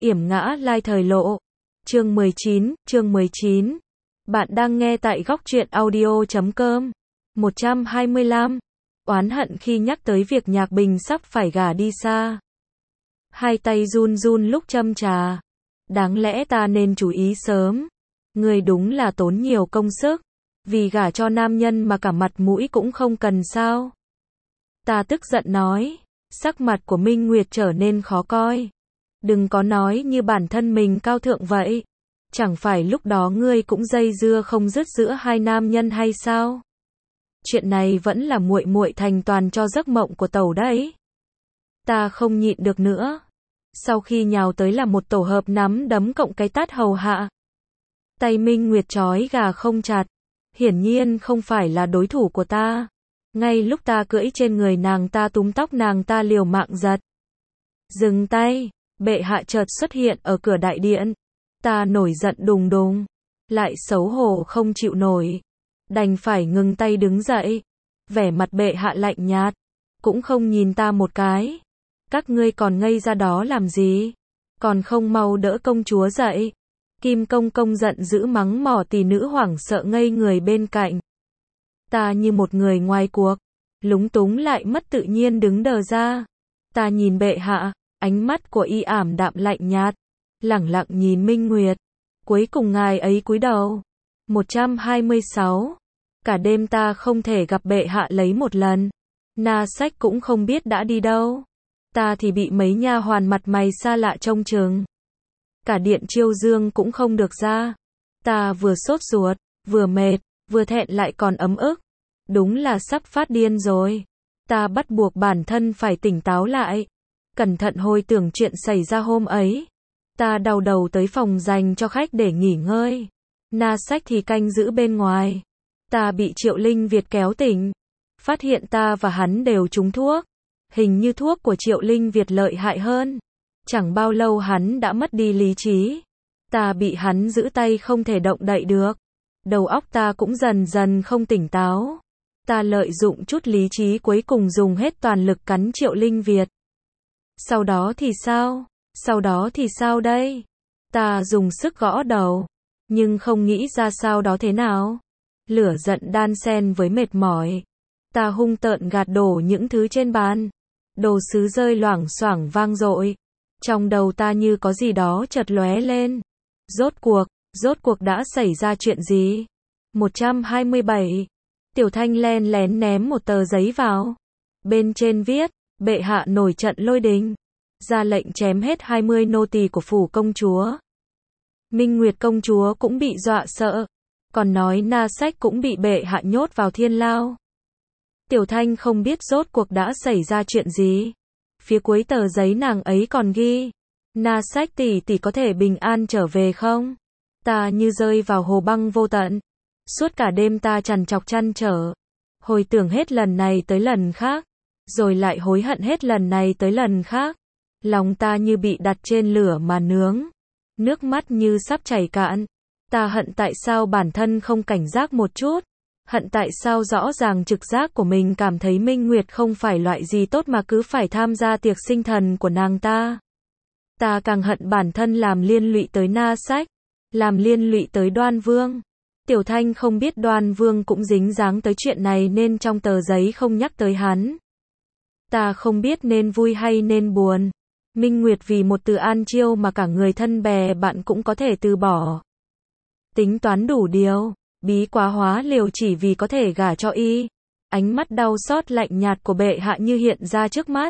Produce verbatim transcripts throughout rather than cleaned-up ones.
Yểm ngã lai thời lộ. Chương mười chín, chương mười chín. Bạn đang nghe tại góc truyện audio chấm com. một trăm hai mươi lăm. Oán hận khi nhắc tới việc Nhạc Bình sắp phải gả đi xa. Hai tay run run lúc châm trà. Đáng lẽ ta nên chú ý sớm. Người đúng là tốn nhiều công sức. Vì gả cho nam nhân mà cả mặt mũi cũng không cần sao. Ta tức giận nói. Sắc mặt của Minh Nguyệt trở nên khó coi. Đừng có nói như bản thân mình cao thượng vậy. Chẳng phải lúc đó ngươi cũng dây dưa không dứt giữa hai nam nhân hay sao? Chuyện này vẫn là muội muội thành toàn cho giấc mộng của tẩu đấy. Ta không nhịn được nữa. Sau khi nhào tới là một tổ hợp nắm đấm cộng cái tát hầu hạ. Tay Minh Nguyệt trói gà không chặt. Hiển nhiên không phải là đối thủ của ta. Ngay lúc ta cưỡi trên người nàng ta túm tóc nàng ta liều mạng giật. Dừng tay. Bệ hạ chợt xuất hiện ở cửa đại điện. Ta nổi giận đùng đùng. Lại xấu hổ không chịu nổi. Đành phải ngừng tay đứng dậy. Vẻ mặt bệ hạ lạnh nhạt. Cũng không nhìn ta một cái. Các ngươi còn ngây ra đó làm gì? Còn không mau đỡ công chúa dậy. Kim công công giận dữ mắng mỏ tỷ nữ hoảng sợ ngây người bên cạnh. Ta như một người ngoài cuộc. Lúng túng lại mất tự nhiên đứng đờ ra. Ta nhìn bệ hạ. Ánh mắt của y ảm đạm lạnh nhạt. Lẳng lặng nhìn Minh Nguyệt. Cuối cùng ngài ấy cúi đầu. một trăm hai mươi sáu. Cả đêm ta không thể gặp bệ hạ lấy một lần. Na Sách cũng không biết đã đi đâu. Ta thì bị mấy nha hoàn mặt mày xa lạ trông chừng. Cả điện chiêu dương cũng không được ra. Ta vừa sốt ruột, vừa mệt, vừa thẹn lại còn ấm ức. Đúng là sắp phát điên rồi. Ta bắt buộc bản thân phải tỉnh táo lại. Cẩn thận hồi tưởng chuyện xảy ra hôm ấy. Ta đau đầu tới phòng dành cho khách để nghỉ ngơi. Na Sách thì canh giữ bên ngoài. Ta bị Triệu Linh Việt kéo tỉnh. Phát hiện ta và hắn đều trúng thuốc. Hình như thuốc của Triệu Linh Việt lợi hại hơn. Chẳng bao lâu hắn đã mất đi lý trí. Ta bị hắn giữ tay không thể động đậy được. Đầu óc ta cũng dần dần không tỉnh táo. Ta lợi dụng chút lý trí cuối cùng dùng hết toàn lực cắn Triệu Linh Việt. Sau đó thì sao? Sau đó thì sao đây? Ta dùng sức gõ đầu. Nhưng không nghĩ ra sao đó thế nào. Lửa giận đan xen với mệt mỏi. Ta hung tợn gạt đổ những thứ trên bàn. Đồ sứ rơi loảng xoảng vang dội. Trong đầu ta như có gì đó chợt lóe lên. Rốt cuộc, rốt cuộc đã xảy ra chuyện gì? một trăm hai mươi bảy. Tiểu Thanh len lén ném một tờ giấy vào. Bên trên viết, bệ hạ nổi trận lôi đình. Ra lệnh chém hết hai mươi nô tỳ của phủ công chúa. Minh Nguyệt công chúa cũng bị dọa sợ. Còn nói Na Sách cũng bị bệ hạ nhốt vào thiên lao. Tiểu Thanh không biết rốt cuộc đã xảy ra chuyện gì. Phía cuối tờ giấy nàng ấy còn ghi. Na Sách tỷ tỷ có thể bình an trở về không? Ta như rơi vào hồ băng vô tận. Suốt cả đêm ta trằn trọc trăn trở. Hồi tưởng hết lần này tới lần khác. Rồi lại hối hận hết lần này tới lần khác. Lòng ta như bị đặt trên lửa mà nướng. Nước mắt như sắp chảy cạn. Ta hận tại sao bản thân không cảnh giác một chút. Hận tại sao rõ ràng trực giác của mình cảm thấy Minh Nguyệt không phải loại gì tốt mà cứ phải tham gia tiệc sinh thần của nàng ta. Ta càng hận bản thân làm liên lụy tới Na Sách. Làm liên lụy tới Đoan Vương. Tiểu Thanh không biết Đoan Vương cũng dính dáng tới chuyện này nên trong tờ giấy không nhắc tới hắn. Ta không biết nên vui hay nên buồn. Minh Nguyệt vì một từ An Chiêu mà cả người thân bè bạn cũng có thể từ bỏ. Tính toán đủ điều, bí quá hóa liều chỉ vì có thể gả cho y. Ánh mắt đau xót lạnh nhạt của bệ hạ như hiện ra trước mắt.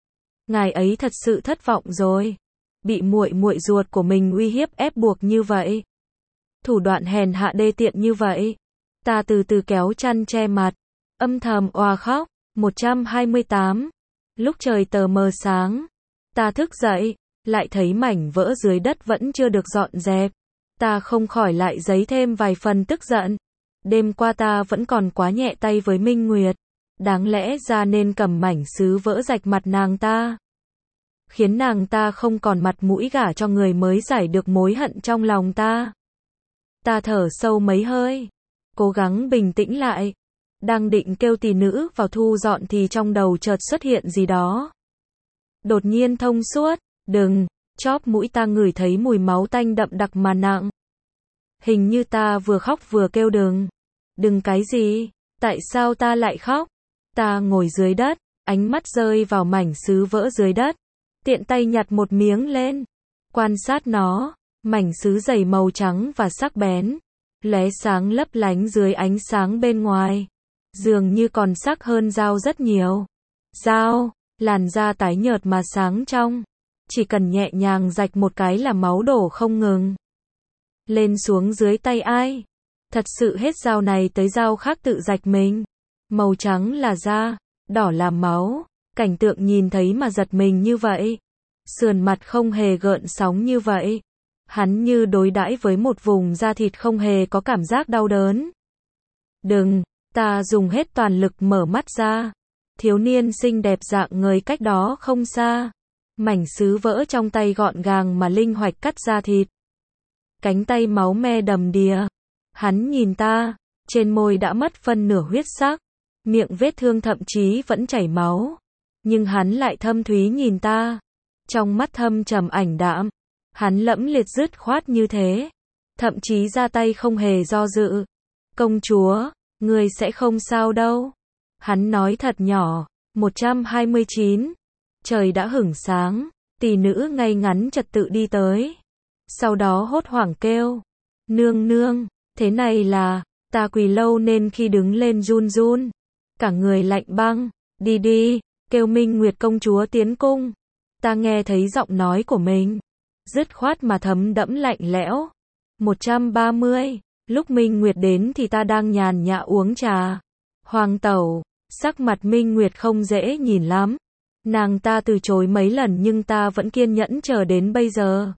Ngài ấy thật sự thất vọng rồi. Bị muội muội ruột của mình uy hiếp ép buộc như vậy. Thủ đoạn hèn hạ đê tiện như vậy. Ta từ từ kéo chăn che mặt. Âm thầm òa khóc. một trăm hai mươi tám. Lúc trời tờ mờ sáng. Ta thức dậy. Lại thấy mảnh vỡ dưới đất vẫn chưa được dọn dẹp. Ta không khỏi lại dấy thêm vài phần tức giận. Đêm qua ta vẫn còn quá nhẹ tay với Minh Nguyệt. Đáng lẽ ra nên cầm mảnh sứ vỡ rạch mặt nàng ta. Khiến nàng ta không còn mặt mũi gả cho người mới giải được mối hận trong lòng ta. Ta thở sâu mấy hơi. Cố gắng bình tĩnh lại. Đang định kêu tỷ nữ vào thu dọn thì trong đầu chợt xuất hiện gì đó. Đột nhiên thông suốt. Đừng. Chóp mũi ta ngửi thấy mùi máu tanh đậm đặc mà nặng. Hình như ta vừa khóc vừa kêu đừng. Đừng cái gì? Tại sao ta lại khóc? Ta ngồi dưới đất, ánh mắt rơi vào mảnh sứ vỡ dưới đất. Tiện tay nhặt một miếng lên. Quan sát nó, mảnh sứ dày màu trắng và sắc bén. Lóe sáng lấp lánh dưới ánh sáng bên ngoài. Dường như còn sắc hơn dao rất nhiều. Dao, làn da tái nhợt mà sáng trong. Chỉ cần nhẹ nhàng rạch một cái là máu đổ không ngừng. Lên xuống dưới tay ai? Thật sự hết dao này tới dao khác tự rạch mình. Màu trắng là da, đỏ là máu. Cảnh tượng nhìn thấy mà giật mình như vậy. Sườn mặt không hề gợn sóng như vậy. Hắn như đối đãi với một vùng da thịt không hề có cảm giác đau đớn. Đừng, ta dùng hết toàn lực mở mắt ra. Thiếu niên xinh đẹp dạng người cách đó không xa. Mảnh sứ vỡ trong tay gọn gàng mà linh hoạt cắt da thịt. Cánh tay máu me đầm đìa. Hắn nhìn ta, trên môi đã mất phân nửa huyết sắc. Miệng vết thương thậm chí vẫn chảy máu. Nhưng hắn lại thâm thúy nhìn ta. Trong mắt thâm trầm ảnh đạm. Hắn lẫm liệt dứt khoát như thế. Thậm chí ra tay không hề do dự. Công chúa, ngươi sẽ không sao đâu. Hắn nói thật nhỏ. một trăm hai mươi chín. Trời đã hửng sáng. Tỷ nữ ngay ngắn trật tự đi tới. Sau đó hốt hoảng kêu. Nương nương, thế này là, ta quỳ lâu nên khi đứng lên run run. Cả người lạnh băng. Đi đi, kêu Minh Nguyệt công chúa tiến cung. Ta nghe thấy giọng nói của mình. Dứt khoát mà thấm đẫm lạnh lẽo. một trăm ba mươi. Lúc Minh Nguyệt đến thì ta đang nhàn nhã uống trà. Hoàng tẩu, sắc mặt Minh Nguyệt không dễ nhìn lắm. Nàng ta từ chối mấy lần nhưng ta vẫn kiên nhẫn chờ đến bây giờ.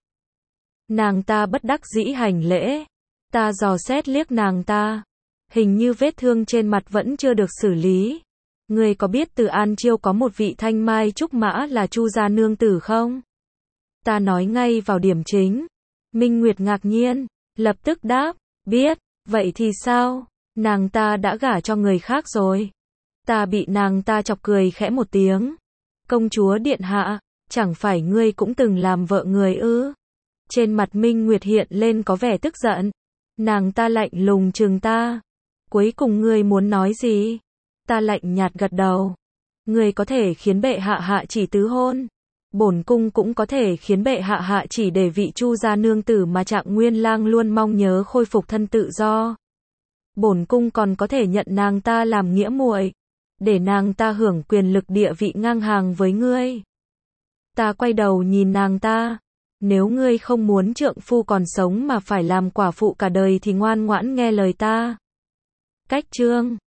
Nàng ta bất đắc dĩ hành lễ. Ta dò xét liếc nàng ta. Hình như vết thương trên mặt vẫn chưa được xử lý. Ngươi có biết từ An Chiêu có một vị thanh mai trúc mã là Chu gia nương tử không? Ta nói ngay vào điểm chính. Minh Nguyệt ngạc nhiên, lập tức đáp, biết, vậy thì sao? Nàng ta đã gả cho người khác rồi. Ta bị nàng ta chọc cười khẽ một tiếng. Công chúa điện hạ, chẳng phải ngươi cũng từng làm vợ người ư? Trên mặt Minh Nguyệt hiện lên có vẻ tức giận. Nàng ta lạnh lùng trừng ta. Cuối cùng ngươi muốn nói gì? Ta lạnh nhạt gật đầu. Ngươi có thể khiến bệ hạ hạ chỉ tứ hôn. Bổn cung cũng có thể khiến bệ hạ hạ chỉ để vị Chu gia nương tử mà Trạng Nguyên lang luôn mong nhớ khôi phục thân tự do. Bổn cung còn có thể nhận nàng ta làm nghĩa muội, để nàng ta hưởng quyền lực địa vị ngang hàng với ngươi. Ta quay đầu nhìn nàng ta. Nếu ngươi không muốn trượng phu còn sống mà phải làm quả phụ cả đời thì ngoan ngoãn nghe lời ta. Cách chương